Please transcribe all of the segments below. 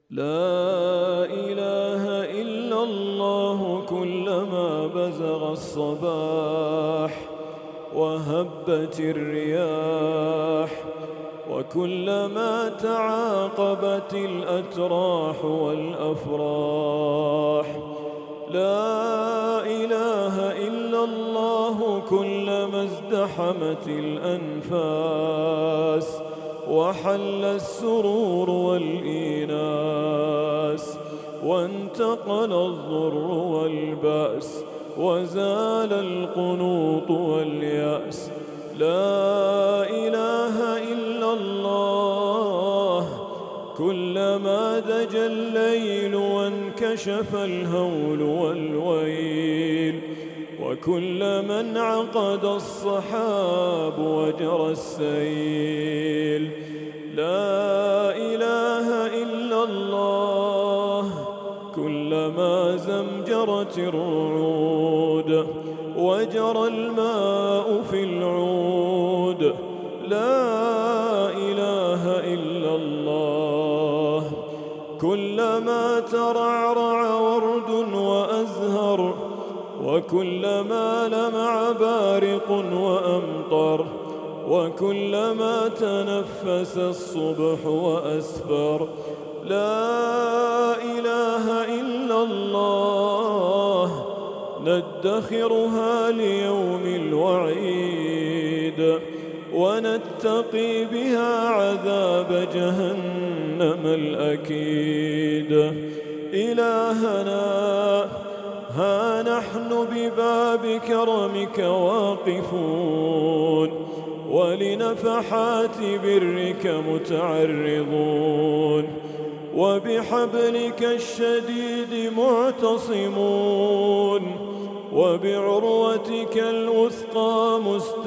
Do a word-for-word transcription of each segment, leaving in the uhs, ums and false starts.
لا إله إلا الله كلما بزغ الصباح وهبت الرياح، وكلما تعاقبت الأتراح والأفراح. لا إله إلا الله كلما ازدحمت الأنفاس وحل السرور والإيناس، وانتقل الضر والبأس، وزال القنوط واليأس. لا إله إلا الله كلما دجى الليل وانكشف الهول والويل، وكلما انعقد الصحاب وجرى السيل. لا إله إلا الله كلما زمجرت الرعود وجرى الماء في العود. لا إله إلا الله كلما ترعرع ورد وأزهر، وكلما لمع بارق وأمطر، وكلما تنفس الصبح وأسفر. لا إله إلا الله ندخرها ليوم الوعيد، ونتقي بها عذاب جهنم الأكيد. إلهنا ها نحن بباب كرمك واقفون، ولنفحات برك متعرضون، وبحبلك الشديد معتصمون، وبعروتك الوثقى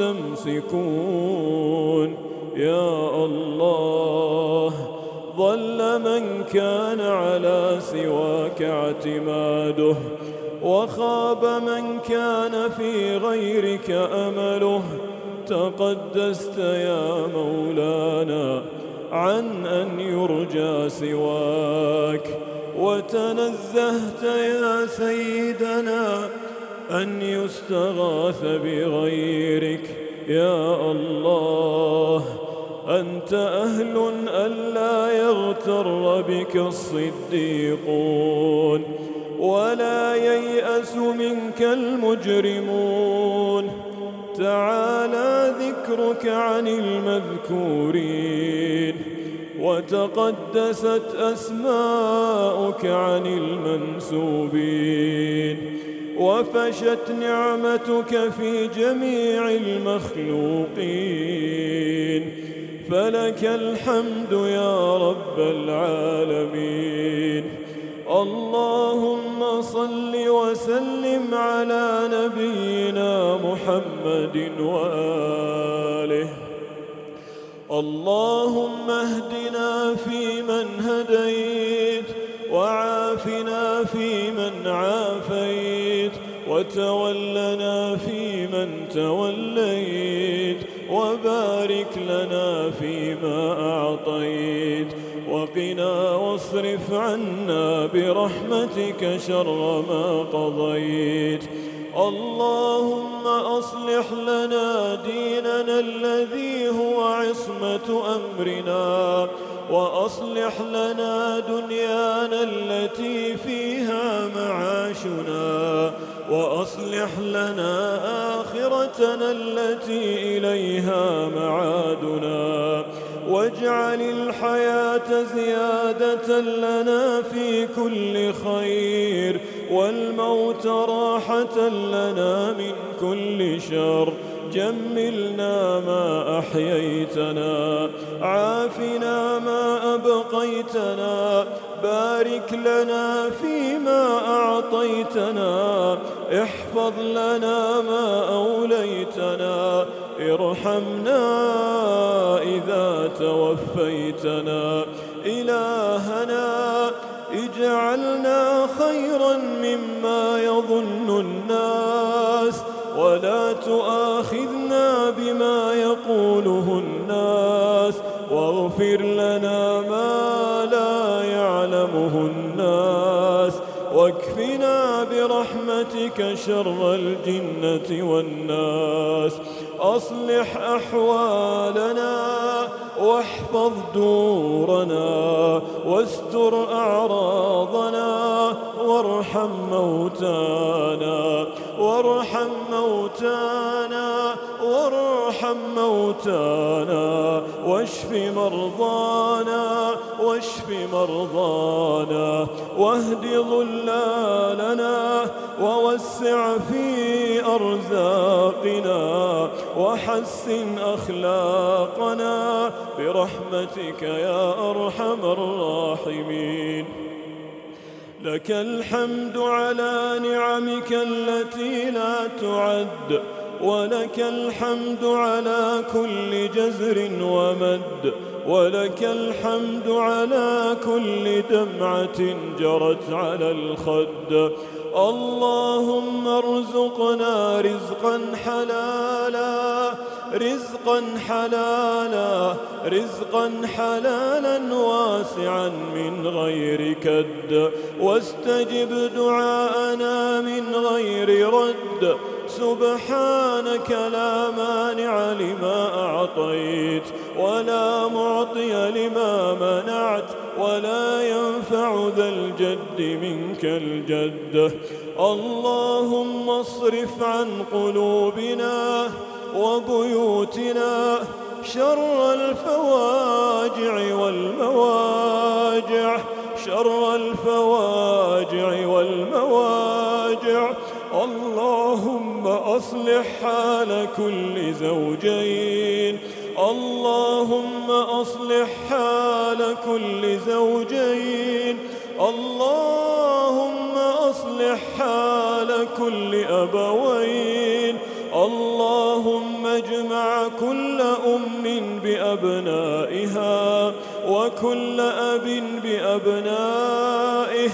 مستمسكون. يا الله ضل من كان على سواك اعتماده، وخاب من كان في غيرك أمله. تقدست يا مولانا عن أن يرجى سواك، وتنزهت يا سيدنا أن يستغاث بغيرك. يا الله أنت أهل ألا يغتر بك الصديقون، ولا ييأس منك المجرمون. تعالى ذكرك عن المذكورين، وتقدست أسماؤك عن المنسوبين، وفشت نعمتك في جميع المخلوقين. فلك الحمد يا رب العالمين. اللهم صل وسلم على نبينا محمد وآله. اللهم اهدنا فيمن هديت، وعافنا فيمن عافيت، وتولنا فيمن توليت، وبارك لنا فيما أعطيت، وقنا واصرف عنا برحمتك شر ما قضيت. اللهم أصلح لنا ديننا الذي هو عصمة أمرنا، وأصلح لنا دنيانا التي فيها معاشنا، وأصلح لنا آخرتنا التي إليها معادنا، واجعل الحياة زيادة لنا في كل خير، والموت راحة لنا من كل شر. جملنا ما أحييتنا، عافنا ما أبقيتنا، بارك لنا فيما أعطيتنا، احفظ لنا ما أوليتنا، ارحمنا إذا توفيتنا. إلهنا اجعلنا خيرا مما يظن الناس، ولا تؤاخذنا بما يقوله الناس، واغفر لنا ما لا يعلم يعلمه الناس، واكفنا برحمتك شر الجنة والناس. أصلح أحوالنا واحفظ دورنا واستر أعراضنا، وارحم موتانا وارحم موتانا وارحم موتانا، واشف مرضانا واشف مرضانا، واهد ضلالنا ووسع في أرزاقنا، وحسن أخلاقنا برحمتك يا أرحم الراحمين. لك الحمد على نعمك التي لا تعد، ولك الحمد على كل جزر ومد، ولك الحمد على كل دمعة جرت على الخد. اللهم ارزقنا رزقا حلالا رزقا حلالا رزقا حلالا واسعا من غير كد، واستجب دعاءنا من غير رد. سبحانك لا مانع لما أعطيت، ولا معطي لما منعت، ولا ينفع ذا الجد منك الجد. اللهم اصرف عن قلوبنا وبيوتنا شر الفواجع والمواجع شر الفواجع والمواجع. اللهم أصلح حال كل زوجين اللهم أصلح حال كل زوجين اللهم أصلح حال كل أبوين. اللهم اجمع كل أم بأبنائها وكل أب بأبنائه.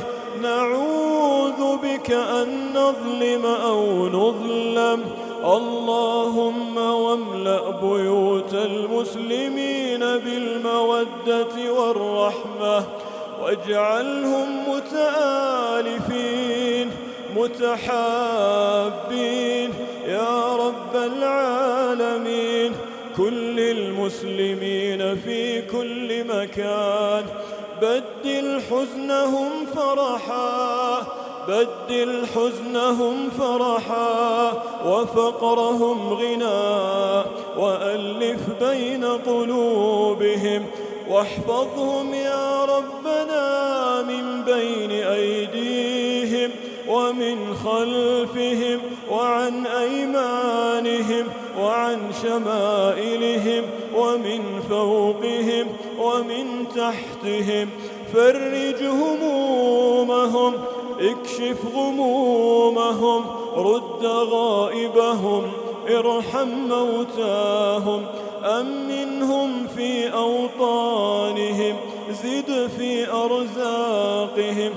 نعوذ بك أن نظلم أو نظلم. اللهم واملأ بيوت المسلمين بالمودة والرحمة، واجعلهم متآلفين متحابين يا رب العالمين. كل المسلمين في كل مكان بدل حزنهم فرحا بدل حزنهم فرحا وفقرهم غنى، وألف بين قلوبهم، واحفظهم يا ربنا من بين أيديهم ومن خلفهم وعن أيمانهم وعن شمائلهم ومن فوقهم ومن تحتهم. فرج همومهم، اكشف غمومهم، رد غائبهم، ارحم موتاهم، أمنهم في أوطانهم، زد في أرزاقهم.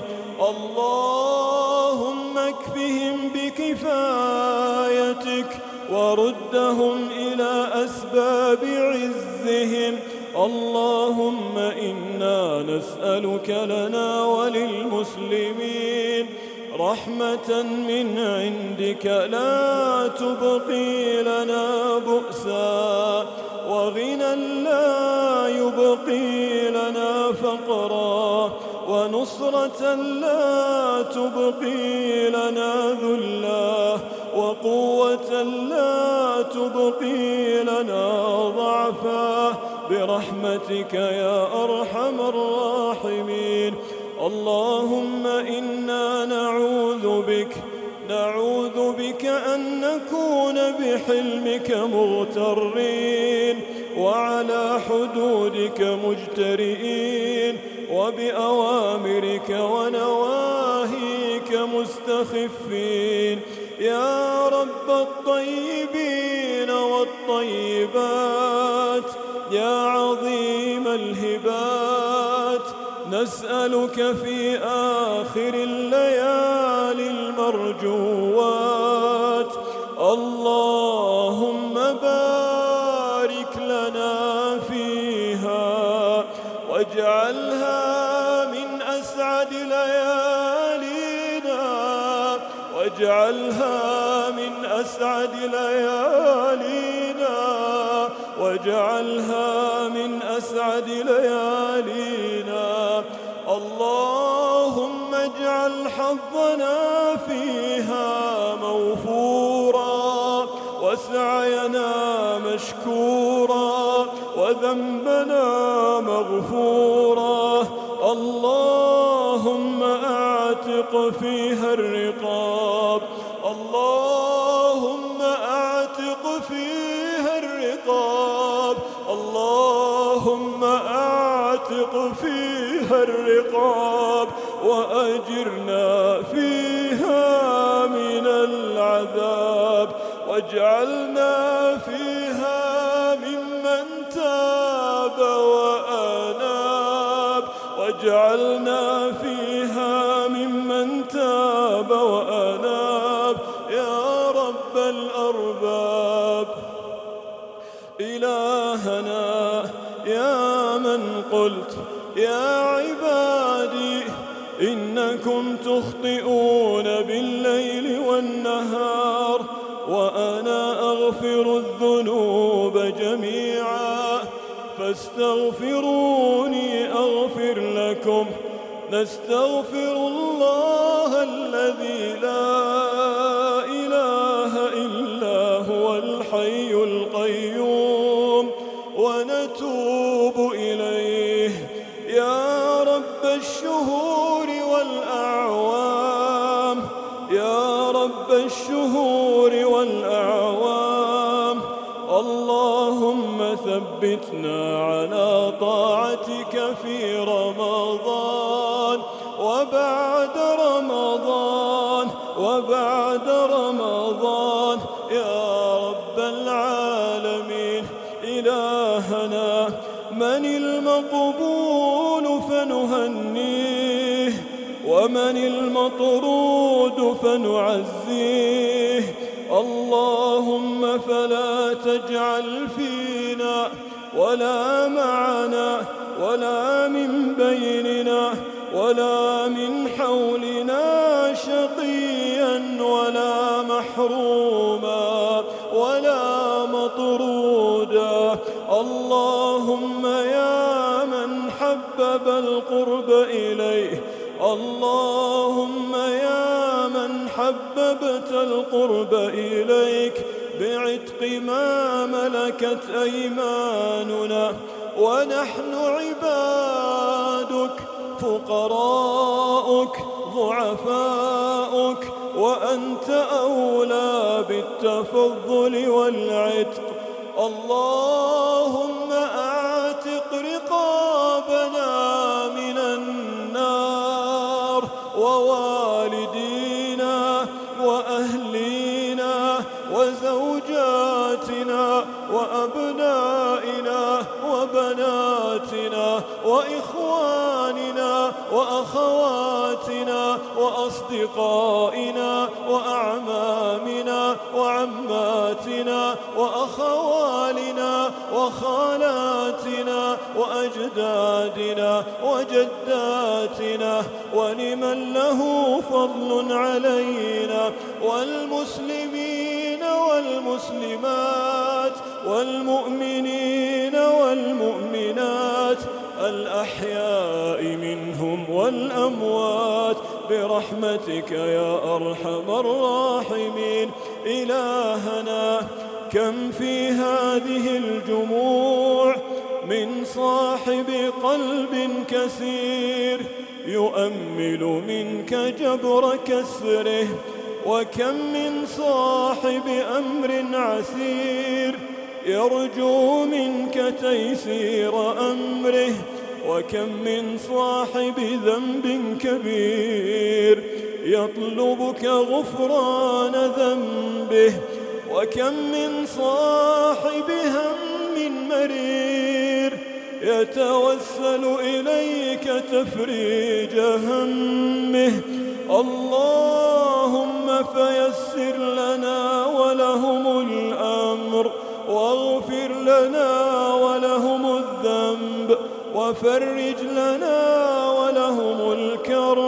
اللهم اكفهم بكفايتك وردهم إلى أسباب عزهم. اللهم إنا نسألك لنا وللمسلمين رحمة من عندك لا تبقي لنا بؤسا، وغنى لا يبقي لنا فقرا، ونصرة لا تبقي لنا ذلا، وقوة لا تبقي لنا ضعفا، برحمتك يا أرحم الراحمين. اللهم إنا نعوذ بك نعوذ بك أن نكون بحلمك مغترين، وعلى حدودك مجترئين، وبأوامرك ونواهيك مستخفين. يا رب الطيبين والطيبات، يا عظيم الهبات، نسألك في آخر الليالي المرجوات. اللهم بارك لنا فيها، واجعلها من أسعد أسعد ليالينا واجعلها من أسعد ليالينا واجعلها من أسعد ليالينا. اللهم اجعل حظنا فيها موفورا وسعينا مشكورا وذنبنا مغفورا. اللهم أعتق فيها الرقاب اللهم أعتق فيها الرقاب اللهم أعتق فيها الرقاب وأجرنا فيها من العذاب واجعلنا فيها ممن تاب وأناب واجعلنا فيها ممن تاب وأناب يا رب الأرباب. إلهنا يا من قلت يا عبادي إنكم تخطئون بالليل والنهار وأنا أغفر الذنوب جميعا فاستغفروني أغفر لكم. نستغفر الله الذي لا إله إلا هو الحي القيوم ونتوب إليه. يا رب الشهور والأعوام يا رب الشهور والأعوام اللهم ثبتنا على طاعتك في رمضان وبعد رمضان وبعد رمضان يا رب العالمين. إلهنا من المقبول فنهنيه ومن المطرود فنعزيه. اللهم فلا تجعل فينا ولا معنا ولا من بيننا ولا من حولنا شقيا ولا محروما ولا مطرودا. اللهم يا من حبب القرب إليه اللهم يا من حببت القرب إليك بعتق ما ملكت أيماننا ونحن عبادك فقراؤك ضعفاؤك وأنت أولى بالتفضل والعتق. اللهم أعتق رقابنا من النار ووالدينا وأهلينا وزوجاتنا وأبنائنا وبناتنا وإخواننا وأخواتنا وأصدقائنا وأعمامنا وعماتنا وأخوالنا وخالاتنا وأجدادنا وجداتنا ولمن له فضل علينا والمسلمين والمسلمات والمؤمنين والمؤمنات الأحياء منهم والأموات برحمتك يا أرحم الراحمين. إلهنا كم في هذه الجموع من صاحب قلب كسير يؤمل منك جبر كسره وكم من صاحب أمر عسير يرجو منك تيسير أمره وكم من صاحب ذنب كبير يطلبك غفران ذنبه وكم من صاحب هم مرير يتوسل إليك تفريج همه. اللهم فيسر لنا ولهم الأمر واغفر لنا ولهم الذنب وفرج لنا ولهم الكرب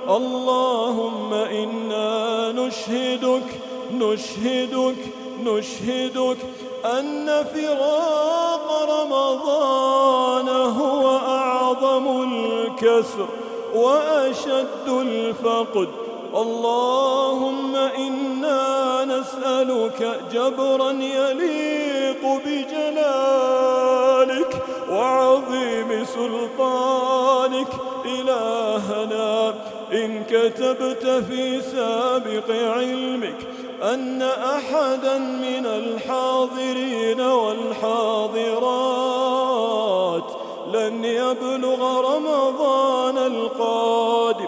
اللهم إنا نشهدك نشهدك نشهدك أن فراق رمضان هو أعظم الكسر وأشد الفقد. اللهم إنا نسألك جبرا يليق بجلالك وعظيم سلطانك. إلهنا إن كتبت في سابق علمك أن أحدا من الحاضرين والحاضرات لن يبلغ رمضان القادم،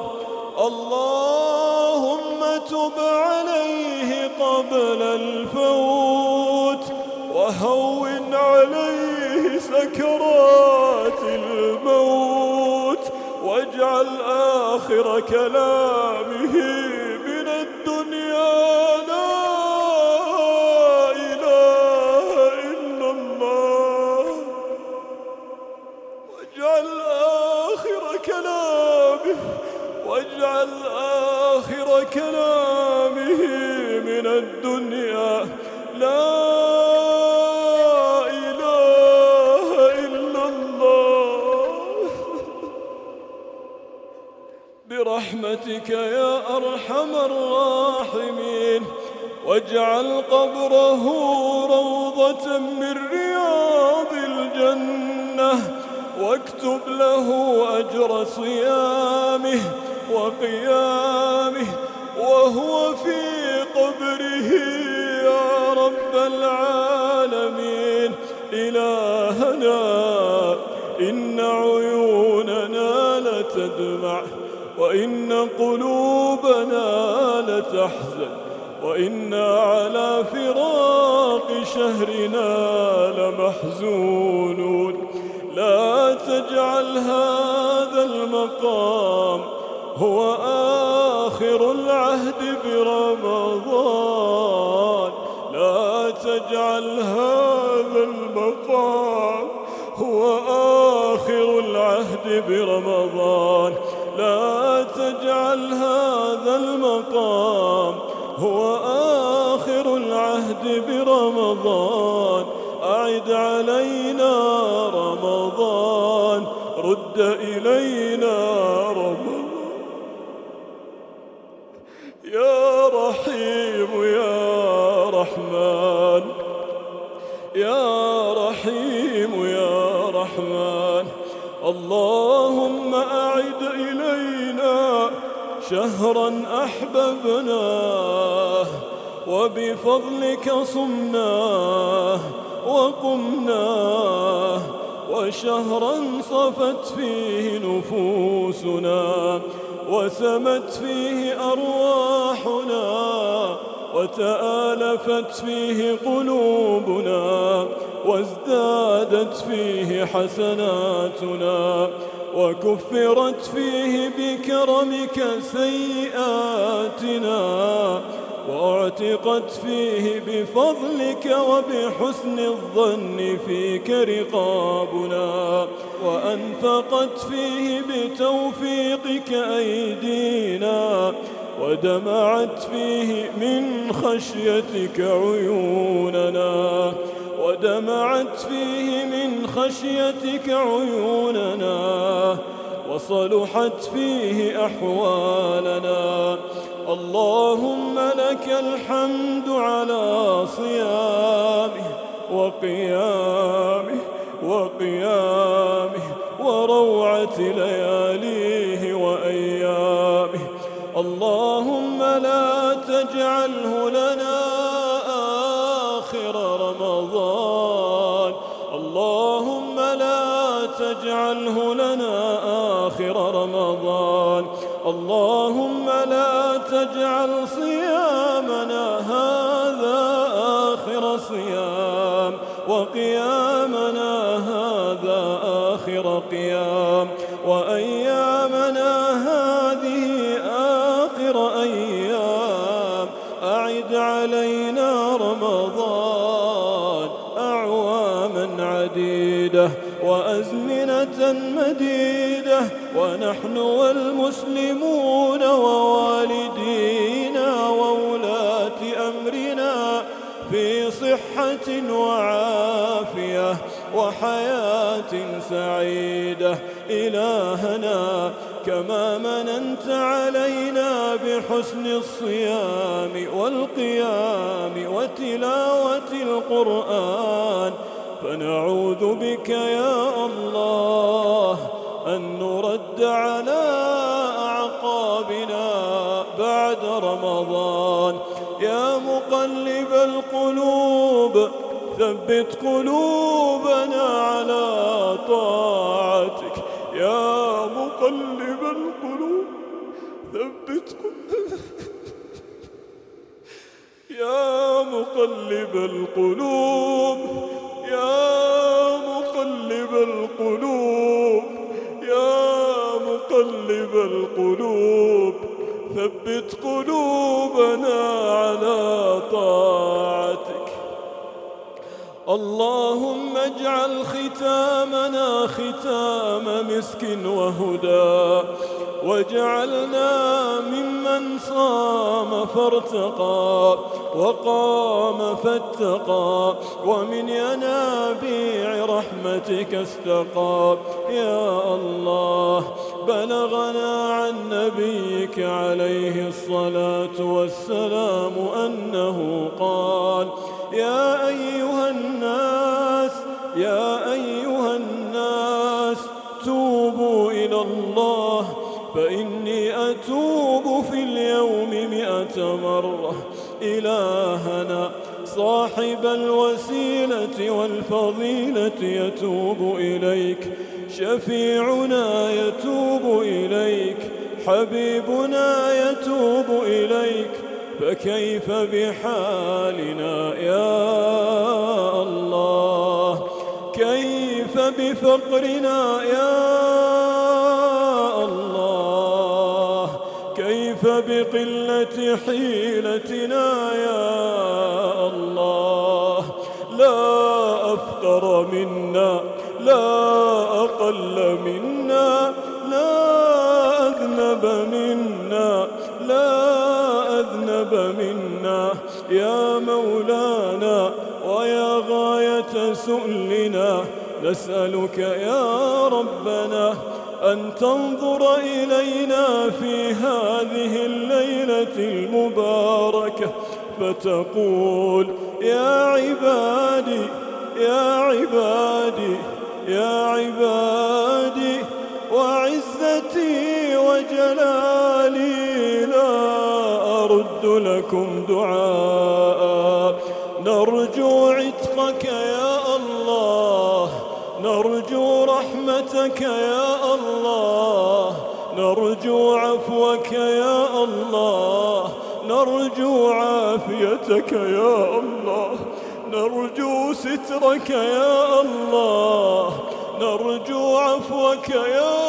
اللهم تب عليه قبل الفوت وهون عليه سكرات الموت، واجعل آخر كلامه من الدنيا لا إله إلا الله، واجعل آخر كلامه واجعل آخر كلامه من الدنيا لا إله إلا الله. برحمتك يا أرحم الراحمين، واجعل قبره روضة من رياض الجنة، واكتب له أجر صيامه وقيامه وهو في قبره يا رب العالمين. إلهنا إن عيوننا لتدمع وإن قلوبنا لتحزن، وإنا على فراق شهرنا لمحزونون. لا تجعل هذا المقام هو آخر العهد برمضان، لا تجعل هذا المقام هو آخر العهد برمضان، لا تجعل هذا المقام هو آخر العهد برمضان. أعد علينا رمضان، رد إلينا رمضان. يا رحيم يا رحمن، يا رحيم يا رحمن، اللهم أعد إلينا شهرا أحببناه وبفضلك صمناه وقمناه، وشهرا صفت فيه نفوسنا وسمت فيه أرواحنا وتآلفت فيه قلوبنا وازدادت فيه حسناتنا وكفرت فيه بكرمك سيئاتنا وأعتقت فيه بفضلك وبحسن الظن فيك رقابنا، وأنفقت فيه بتوفيقك أيدينا، ودمعت فيه من خشيتك عيوننا ودمعت فيه من خشيتك عيوننا وصلحت فيه أحوالنا. اللهم لك الحمد على صيامه وقيامه وقيامه وروعة لياليه وأيامه. اللهم لا تجعله لنا آخر رمضان، اللهم لا تجعله لنا آخر رمضان، اللهم لا تجعل صيامنا هذا آخر صيام وقيامنا هذا آخر قيام وأيامنا هذه آخر أيام. أعد علينا رمضان أعواما عديدة وأزمنة مديدة ونحن والمسلمون ووالدينا وولاة أمرنا في صحة وعافية وحياة سعيدة إلهنا، كما مننت علينا بحسن الصيام والقيام وتلاوة القرآن، فنعوذ بك يا الله أن نرد على أعقابنا بعد رمضان. يا مقلب القلوب ثبت قلوبنا على طاعتك. يا مقلب القلوب ثبت قلوبنا يا مقلب القلوب يا مقلب القلوب يا مقلب القلوب ثبت قلوبنا على طاعتك. اللهم اجعل ختامنا ختام مسك وهدى، واجعلنا ممن صام فارتقى وقام فاتقى، ومن ينابيع رحمتك استقى. يا الله، بلغنا عن نبيك عليه الصلاة والسلام أنه قال: يا أيها الناس يا أيها الناس توبوا إلى الله، فإني أتوب في اليوم مئة مرة. إلهنا، صاحب الوسيلة والفضيلة يتوب إليك، شفيعنا يتوب إليك، حبيبنا يتوب إليك، فكيف بحالنا يا الله؟ كيف بفقرنا يا الله؟ كيف بقلة حيلتنا يا الله؟ لا أفقر منا، لا أقل منا، لا أذنب منا، لا أذنب منا يا مولانا. ويا غاية سؤلنا، نسألك يا ربنا أن تنظر إلينا في هذه الليلة المباركة فتقول: يا عبادي يا عبادي يا عبادي، وعزتي وجلالي لا أرد لكم دعاء. نرجو عتقك يا الله، نرجو رحمتك يا الله، نرجو عفوك يا الله، نرجو عافيتك يا الله، نرجو سترك يا الله، نرجو عفوك يا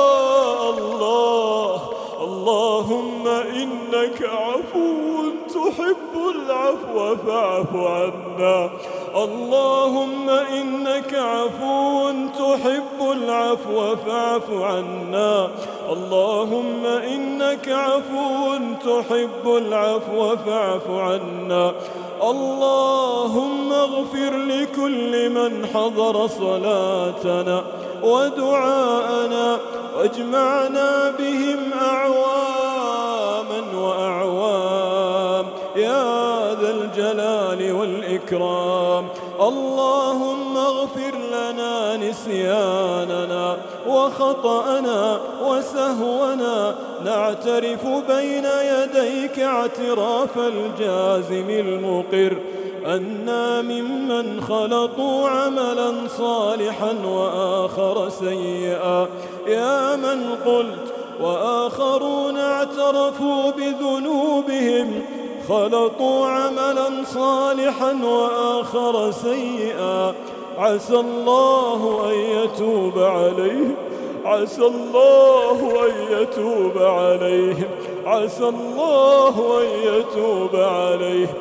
الله. اللهم إنك عفو تحب العفو فاعف عنا. اللهم إنك عفو تحب العفو فاعف عنا. اللهم إنك عفو تحب العفو فاعف عنا. اللهم اغفر لكل من حضر صلاتنا ودعاءنا، واجمعنا بهم أعواما وأعوام يا ذا الجلال والإكرام. اللهم اغفر لنا نسياننا وخطأنا وسهونا، نعترف بين يديك اعتراف الجازم المقر أنا ممن خلطوا عملا صالحا وآخر سيئا. يا من قلت: وآخرون اعترفوا بذنوبهم خلطوا عملا صالحا وآخر سيئا. عسى الله أن يتوب عليهم، عسى الله أن يتوب عليهم، عسى الله أن يتوب عليهم.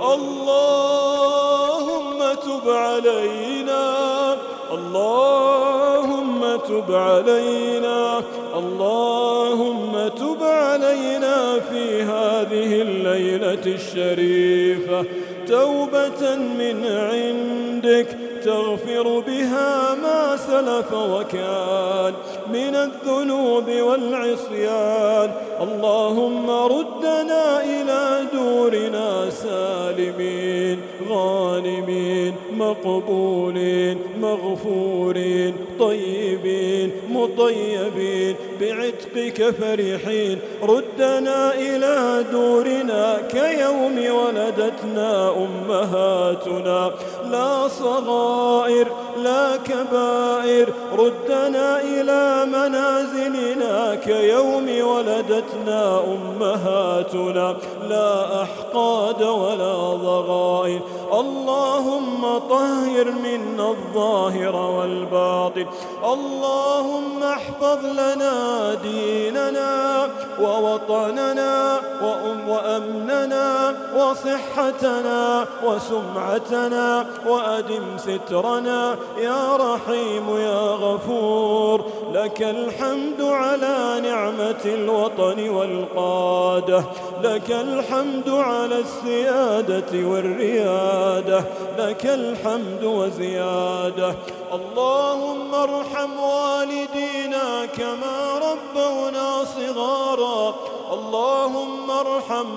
اللهم تب علينا، اللهم تب علينا، اللهم تب علينا في هذه الليلة الشريفة توبة من عندك تغفر بها ما سلف وكان من الذنوب والعصيان. اللهم ردنا إلى دورنا سالمين غانمين مقبولين مغفورين طيبين مطيبين بعتقك فرحين. ردنا إلى دورنا كيوم ولدتنا أمهاتنا، لا صغائر لا كبائر. ردنا إلى منازلنا كيوم ولدتنا أمهاتنا، لا أحقاد ولا ضغائن. اللهم طهر منا الظاهر والباطن. اللهم احفظ لنا ديننا ووطننا وأمننا وصحتنا وسمعتنا وأدم سترنا يا رحيم يا غفور. لك الحمد على نعمة الوطن والقادة، لك الحمد على السيادة والريادة، لك الحمد وزيادة. اللهم ارحم والدينا كما ربونا صغارا. اللهم ارحم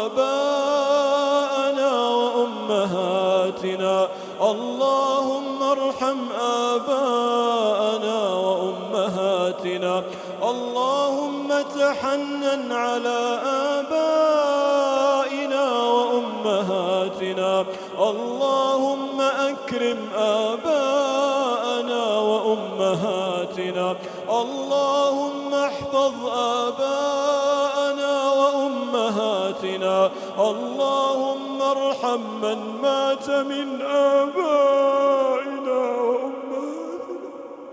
آباءنا وأمهاتنا. اللهم ارحم آباءنا وأمهاتنا. اللهم تحنن على آبائنا وأمهاتنا. اللهم أكرم آباءنا وأمهاتنا. اللهم احفظ آباءنا وأمهاتنا. اللهم ارحم من مات من آبائنا وأمهاتنا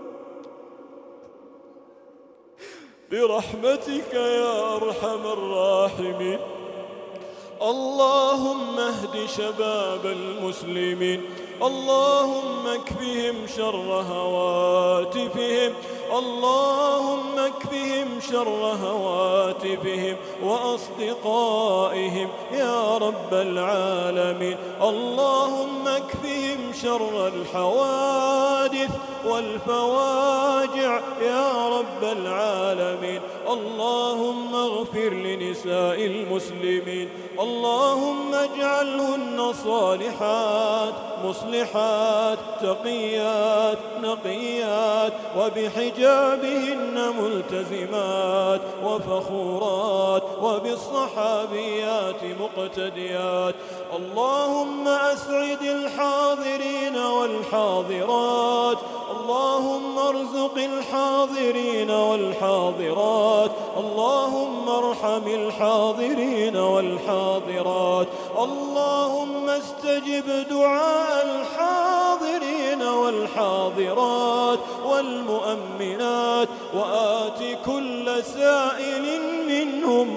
برحمتك يا أرحم الراحمين. اللهم اهد شباب المسلمين. اللهم اكفهم شر هواتفهم. اللهم اكفهم شر هواتفهم وأصدقائهم يا رب العالمين. اللهم اكفهم شر الحوادث والفواجع يا رب العالمين. اللهم اغفر لنساء المسلمين. اللهم اجعلهن صالحات مصلحات تقيات نقيات وبحجابهن ملتزمات وفخورات وبالصحابيات مقتديات. اللهم أسعد الحاضرين والحاضرات. اللهم ارزق الحاضرين والحاضرات. اللهم ارحم الحاضرين والحاضرات. اللهم استجب دعاء الحاضرين والحاضرات والمؤمنات وآت كل سائل منهم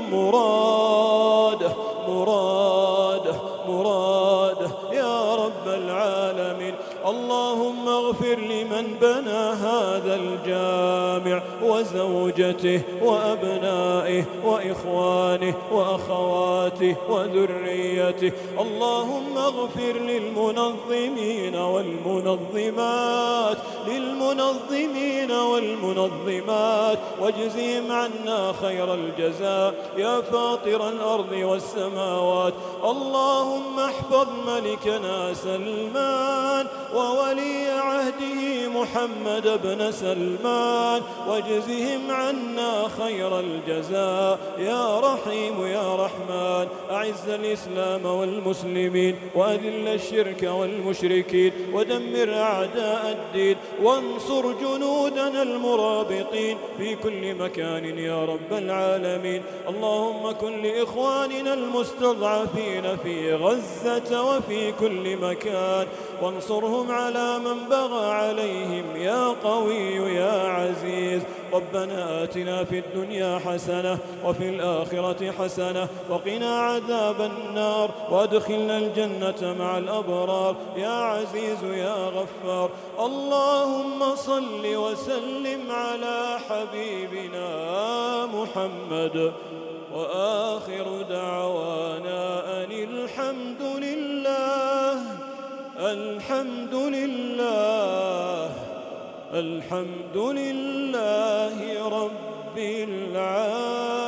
مراده مراده مراده يا رب العالمين. اللهم اغفر لمن بنى هذا الجامع وزوجته وأبنائه وإخوانه وأخواته وذريته. اللهم اغفر للمنظمين والمنظمات للمنظمين والمنظمات واجزهم عنا خير الجزاء يا فاطر الأرض والسماوات. اللهم احفظ ملكنا سلمان وولي عهده محمد بن سلمان واجزهم عنا خير الجزاء يا رحيم يا رحمن. أعز الإسلام والمسلمين وأذل الشرك والمشركين ودمر أعداء الدين وانصر جنودنا المرابطين في كل مكان يا رب العالمين. اللهم كن لإخواننا المستضعفين في غزة وفي كل مكان وانصرهم على من بغى عليهم يا قوي يا عزيز ربنا آتنا في الدنيا حسنة وفي الآخرة حسنة وقنا عذاب النار وادخلنا الجنة مع الأبرار يا عزيز يا غفار. اللهم صل وسلم على حبيبنا محمد، وآخر دعوانا أن الحمد لله الحمد لله الحمد لله رب العالمين.